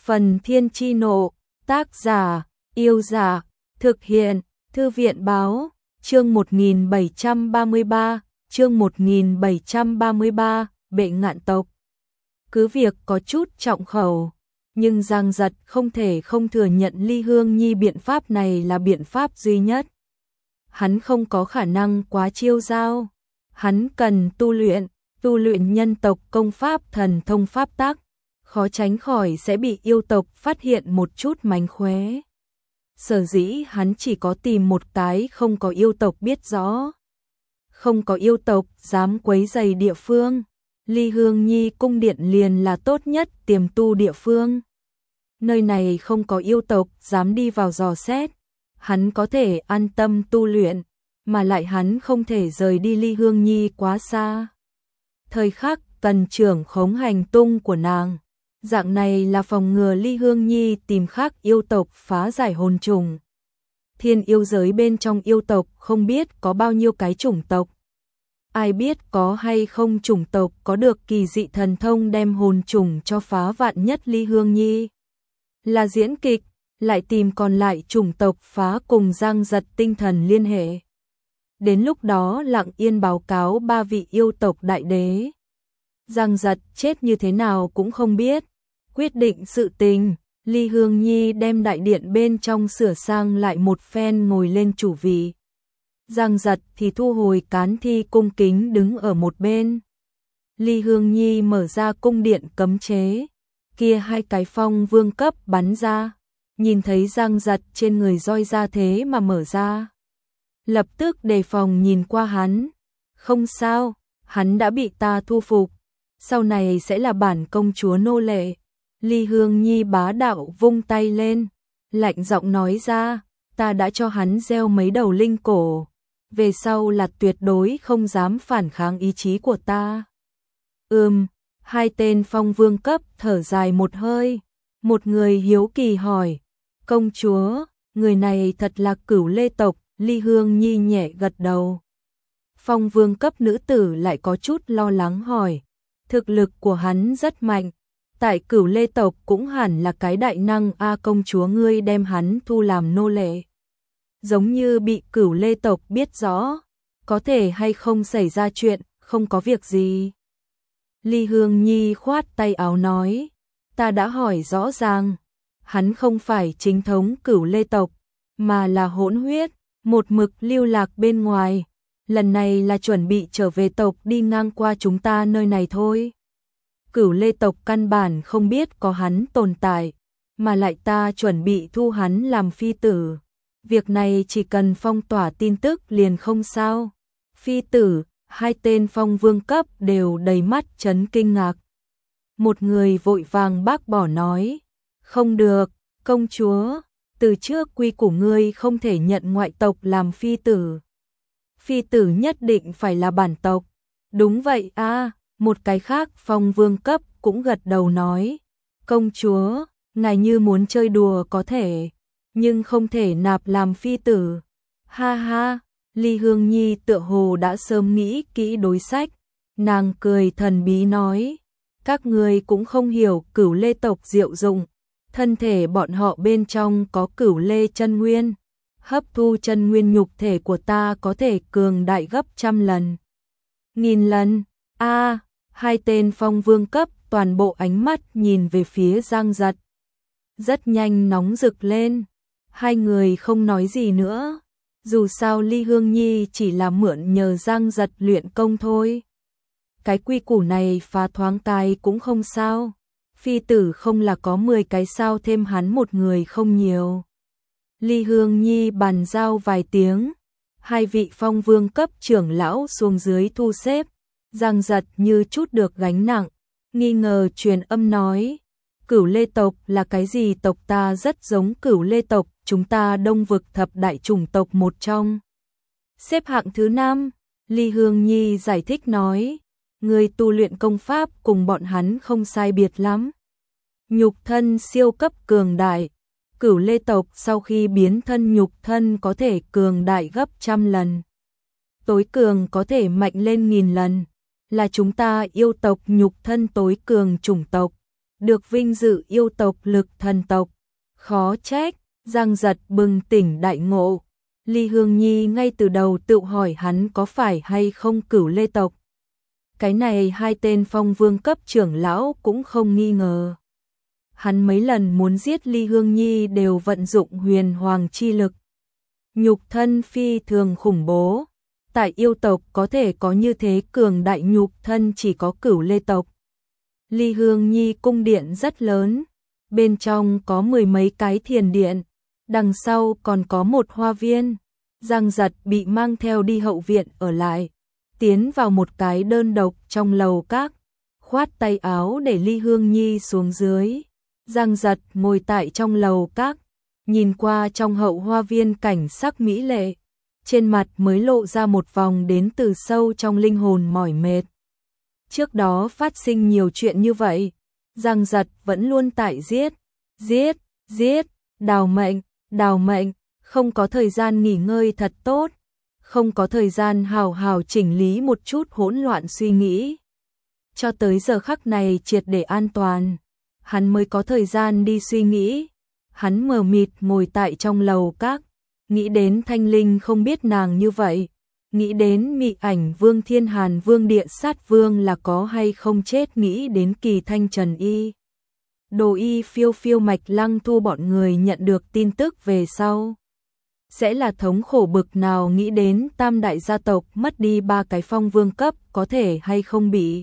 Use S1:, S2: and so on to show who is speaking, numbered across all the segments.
S1: Phần Thiên Chi Nộ, tác giả, Yêu Giả, thực hiện, Thư viện Báo, chương 1733, chương 1733, Bệ Ngạn tộc. Cứ việc có chút trọng khẩu, nhưng Giang Giật không thể không thừa nhận Ly Hương Nhi biện pháp này là biện pháp duy nhất. Hắn không có khả năng quá chiêu giao, hắn cần tu luyện nhân tộc công pháp thần thông pháp tắc, khó tránh khỏi sẽ bị yêu tộc phát hiện một chút mánh khóe. Sở dĩ hắn chỉ có tìm một cái không có yêu tộc biết rõ, không có yêu tộc dám quấy rầy địa phương. Ly Hương Nhi cung điện liền là tốt nhất tiềm tu địa phương. Nơi này không có yêu tộc dám đi vào dò xét, hắn có thể an tâm tu luyện, mà lại hắn không thể rời đi Ly Hương Nhi quá xa. Thời khắc cần trưởng khống hành tung của nàng, dạng này là phòng ngừa Ly Hương Nhi tìm khác yêu tộc phá giải hồn trùng. Thiên yêu giới bên trong yêu tộc không biết có bao nhiêu cái chủng tộc. Ai biết có hay không chủng tộc có được kỳ dị thần thông đem hồn trùng cho phá vạn nhất Ly Hương Nhi. Là diễn kịch, lại tìm còn lại chủng tộc phá cùng Giang Giật tinh thần liên hệ. Đến lúc đó lặng yên báo cáo ba vị yêu tộc đại đế. Giang Giật chết như thế nào cũng không biết. Quyết định sự tình, Ly Hương Nhi đem đại điện bên trong sửa sang lại một phen ngồi lên chủ vị. Giang Giật thì thu hồi cán thi cung kính đứng ở một bên. Ly Hương Nhi mở ra cung điện cấm chế, kia hai cái phong vương cấp bắn ra, nhìn thấy Giang Giật trên người roi ra thế mà mở ra. Lập tức đề phòng nhìn qua hắn, không sao, hắn đã bị ta thu phục, sau này sẽ là bản công chúa nô lệ. Ly Hương Nhi bá đạo vung tay lên, lạnh giọng nói ra, ta đã cho hắn gieo mấy đầu linh cổ, về sau là tuyệt đối không dám phản kháng ý chí của ta. Hai tên phong vương cấp thở dài một hơi, một người hiếu kỳ hỏi, công chúa, người này thật là Cửu Lê tộc. Ly Hương Nhi nhẹ gật đầu. Phong vương cấp nữ tử lại có chút lo lắng hỏi, thực lực của hắn rất mạnh, tại Cửu Lê tộc cũng hẳn là cái đại năng a, công chúa ngươi đem hắn thu làm nô lệ. Giống như bị Cửu Lê tộc biết rõ, có thể hay không xảy ra chuyện, không có việc gì. Ly Hương Nhi khoát tay áo nói, ta đã hỏi rõ ràng, hắn không phải chính thống Cửu Lê tộc, mà là hỗn huyết, một mực lưu lạc bên ngoài, lần này là chuẩn bị trở về tộc đi ngang qua chúng ta nơi này thôi. Cửu Lê tộc căn bản không biết có hắn tồn tại, mà lại ta chuẩn bị thu hắn làm phi tử. Việc này chỉ cần phong tỏa tin tức liền không sao. Phi tử, hai tên phong vương cấp đều đầy mắt chấn kinh ngạc. Một người vội vàng bác bỏ nói, không được, công chúa, từ trước quy của ngươi không thể nhận ngoại tộc làm phi tử. Phi tử nhất định phải là bản tộc. Đúng vậy a, một cái khác phong vương cấp cũng gật đầu nói, công chúa, ngài như muốn chơi đùa có thể, nhưng không thể nạp làm phi tử. Ha ha, Ly Hương Nhi tựa hồ đã sớm nghĩ kỹ đối sách, nàng cười thần bí nói, các ngươi cũng không hiểu Cửu Lê tộc diệu dụng. Thân thể bọn họ bên trong có Cửu Lê chân nguyên, hấp thu chân nguyên nhục thể của ta có thể cường đại gấp 100 lần, 1000 lần. A, hai tên phong vương cấp toàn bộ ánh mắt nhìn về phía Giang Giật. Rất nhanh nóng rực lên, hai người không nói gì nữa, dù sao Ly Hương Nhi chỉ là mượn nhờ Giang Giật luyện công thôi. Cái quy củ này phá thoáng cái cũng không sao. Phi tử không là có 10 cái sao, thêm hắn một người không nhiều. Ly Hương Nhi bàn giao vài tiếng, hai vị phong vương cấp trưởng lão xuống dưới thu xếp. Giang Giật như chút được gánh nặng, nghi ngờ truyền âm nói, Cửu Lê tộc là cái gì tộc? Ta rất giống Cửu Lê tộc, chúng ta Đông vực thập đại chủng tộc một trong, xếp hạng thứ 5. Ly Hương Nhi giải thích nói, người tu luyện công pháp cùng bọn hắn không sai biệt lắm. Nhục thân siêu cấp cường đại, Cửu Lê tộc sau khi biến thân nhục thân có thể cường đại gấp 100 lần. Tối cường có thể mạnh lên 1000 lần, là chúng ta yêu tộc nhục thân tối cường chủng tộc. được vinh dự yêu tộc Lực Thần tộc. Khó trách, Giang Giật bừng tỉnh đại ngộ. Ly Hương Nhi ngay từ đầu tự hỏi hắn có phải hay không Cửu Lê tộc. Cái này hai tên phong vương cấp trưởng lão cũng không nghi ngờ. Hắn mấy lần muốn giết Ly Hương Nhi đều vận dụng huyền hoàng chi lực. Nhục thân phi thường khủng bố. Tại yêu tộc có thể có như thế cường đại nhục thân chỉ có Cửu Lê tộc. Ly Hương Nhi cung điện rất lớn. Bên trong có 10 mấy cái thiền điện. Đằng sau còn có một hoa viên. Giang Giật bị mang theo đi hậu viện ở lại. Tiến vào một cái đơn độc trong lầu các. Khoát tay áo để Ly Hương Nhi xuống dưới. Giang Giật ngồi tại trong lầu các. Nhìn qua trong hậu hoa viên cảnh sắc mỹ lệ. Trên mặt mới lộ ra một vòng đến từ sâu trong linh hồn mỏi mệt. Trước đó phát sinh nhiều chuyện như vậy. Giang Giật vẫn luôn tại giết, đào mệnh, không có thời gian nghỉ ngơi thật tốt, không có thời gian hào hào chỉnh lý một chút hỗn loạn suy nghĩ. Cho tới giờ khắc này triệt để an toàn, hắn mới có thời gian đi suy nghĩ. Hắn mờ mịt ngồi tại trong lầu các, nghĩ đến Thanh Linh không biết nàng như vậy, nghĩ đến Mị Ảnh Vương Thiên Hàn Vương Địa Sát Vương là có hay không chết, nghĩ đến Kỳ Thanh Trần Y. Đồ Y Phiêu Phiêu Mạch Lăng Thu bọn người nhận được tin tức về sau. Sẽ là thống khổ bực nào, nghĩ đến tam đại gia tộc mất đi 3 cái phong vương cấp có thể hay không bị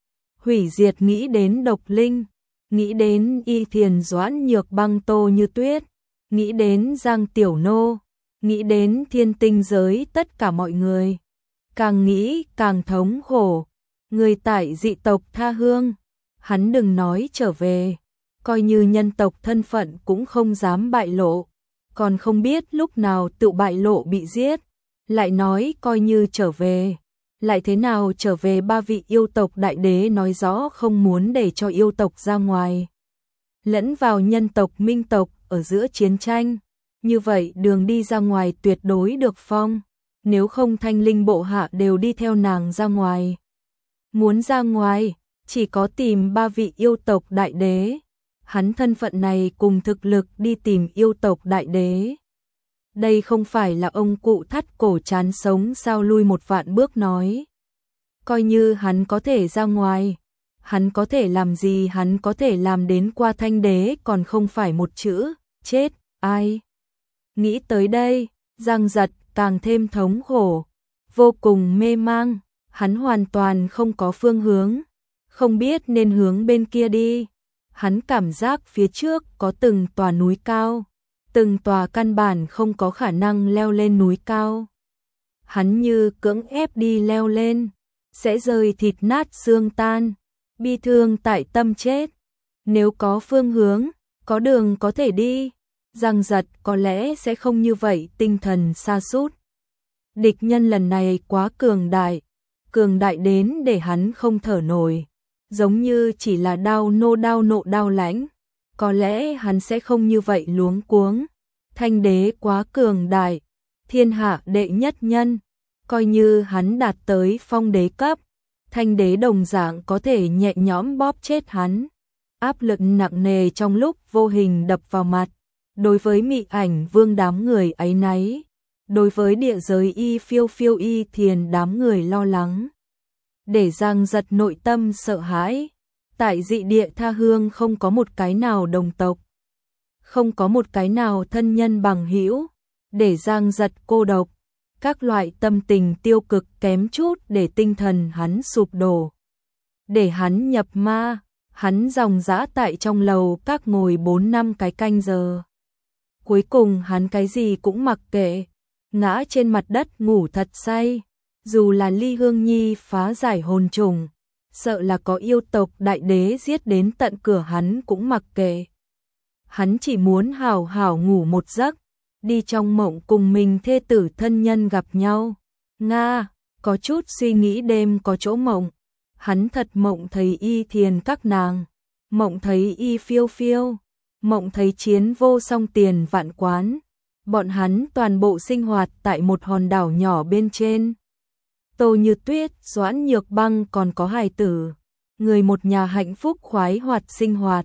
S1: hủy diệt, nghĩ đến Độc Linh, nghĩ đến Y Thiền Doãn Nhược Băng Tô Như Tuyết, nghĩ đến Giang Tiểu Nô, nghĩ đến thiên tinh giới tất cả mọi người. Càng nghĩ càng thống khổ. Người tại dị tộc tha hương, hắn đừng nói trở về, coi như nhân tộc thân phận cũng không dám bại lộ, còn không biết lúc nào tự bại lộ bị giết. Lại nói coi như trở về, lại thế nào trở về, 3 vị yêu tộc đại đế nói rõ không muốn để cho yêu tộc ra ngoài, lẫn vào nhân tộc minh tộc ở giữa chiến tranh. Như vậy đường đi ra ngoài tuyệt đối được phong, nếu không Thanh Linh bộ hạ đều đi theo nàng ra ngoài. Muốn ra ngoài, chỉ có tìm 3 vị yêu tộc đại đế. Hắn thân phận này cùng thực lực đi tìm yêu tộc đại đế. Đây không phải là ông cụ thắt cổ chán sống sao lui 1 vạn bước nói. Coi như hắn có thể ra ngoài, hắn có thể làm gì, hắn có thể làm đến qua Thanh đế còn không phải một chữ, chết, ai. Nghĩ tới đây, Giang Giật càng thêm thống khổ, vô cùng mê mang, hắn hoàn toàn không có phương hướng, không biết nên hướng bên kia đi. Hắn cảm giác phía trước có từng tòa núi cao, từng tòa căn bản không có khả năng leo lên núi cao. Hắn như cưỡng ép đi leo lên, sẽ rơi thịt nát xương tan, bi thương tại tâm chết. Nếu có phương hướng, có đường có thể đi, Giang Giật có lẽ sẽ không như vậy tinh thần sa sút. Địch nhân lần này quá cường đại đến để hắn không thở nổi, giống như chỉ là đao nộ đao lãnh. Có lẽ hắn sẽ không như vậy luống cuống. Thanh đế quá cường đại, thiên hạ đệ nhất nhân, coi như hắn đạt tới phong đế cấp, Thanh đế đồng dạng có thể nhẹ nhõm bóp chết hắn. Áp lực nặng nề trong lúc vô hình đập vào mặt. Đối với Mị Ảnh Vương đám người áy náy, đối với địa giới Y Phiêu Phiêu Y Thiền đám người lo lắng, để Giang Giật nội tâm sợ hãi. Tại dị địa tha hương không có một cái nào đồng tộc, không có một cái nào thân nhân bằng hữu, để Giang Giật cô độc. Các loại tâm tình tiêu cực kém chút để tinh thần hắn sụp đổ, để hắn nhập ma. Hắn dòng dã tại trong lầu các ngồi 4-5 cái canh giờ. Cuối cùng hắn cái gì cũng mặc kệ, ngã trên mặt đất ngủ thật say. Dù là Ly Hương Nhi phá giải hồn trùng, sợ là có yêu tộc đại đế giết đến tận cửa hắn cũng mặc kệ. Hắn chỉ muốn hảo hảo ngủ một giấc, đi trong mộng cùng mình thê tử thân nhân gặp nhau. Nga, có chút suy nghĩ đêm có chỗ mộng. Hắn thật mộng thấy Y Thiền các nàng, mộng thấy Y Phiêu Phiêu, mộng thấy Chiến Vô Song Tiền Vạn Quán. Bọn hắn toàn bộ sinh hoạt tại một hòn đảo nhỏ bên trên. Tô Như Tuyết, Doãn Nhược Băng còn có hài tử, người một nhà hạnh phúc khoái hoạt sinh hoạt.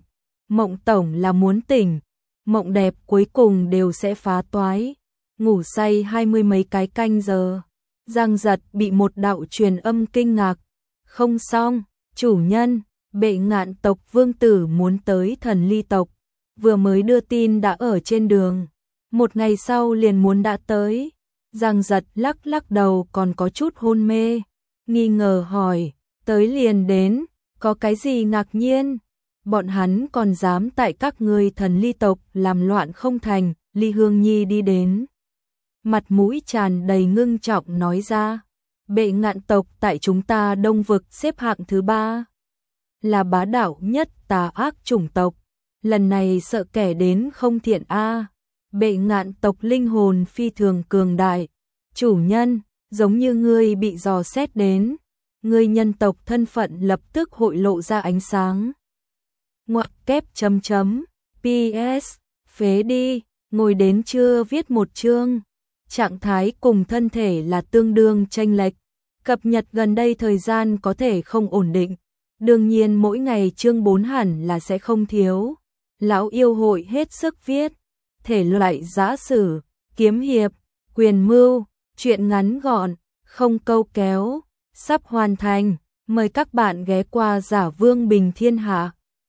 S1: Mộng tổng là muốn tỉnh, mộng đẹp cuối cùng đều sẽ phá toái. Ngủ say 20 mấy cái canh giờ, Giang Giật bị một đạo truyền âm kinh ngạc. Không xong, chủ nhân, Bệ Ngạn tộc vương tử muốn tới Thần Ly tộc, vừa mới đưa tin đã ở trên đường, một ngày sau liền muốn đã tới. Giang Giật lắc lắc đầu còn có chút hôn mê, nghi ngờ hỏi, tới liền đến, có cái gì ngạc nhiên? Bọn hắn còn dám tại các ngươi Thần Ly tộc làm loạn không thành? Ly Hương Nhi đi đến, mặt mũi tràn đầy ngưng trọng nói ra, Bệ Ngạn tộc tại chúng ta Đông vực xếp hạng thứ 3, là bá đạo nhất tà ác chủng tộc, lần này sợ kẻ đến không thiện a. Bệ Ngạn tộc linh hồn phi thường cường đại, chủ nhân, giống như ngươi bị dò xét đến, ngươi nhân tộc thân phận lập tức hội lộ ra ánh sáng. Ngoặc kép chấm chấm, PS, phế đi, ngồi đến chưa viết một chương. Trạng thái cùng thân thể là tương đương chênh lệch, cập nhật gần đây thời gian có thể không ổn định, đương nhiên mỗi ngày chương 4 hẳn là sẽ không thiếu. Lão yêu hội hết sức viết, thể loại giã sử, kiếm hiệp, quyền mưu, truyện ngắn gọn, không câu kéo, sắp hoàn thành, mời các bạn ghé qua Giả Vương Bình Thiên Hạ.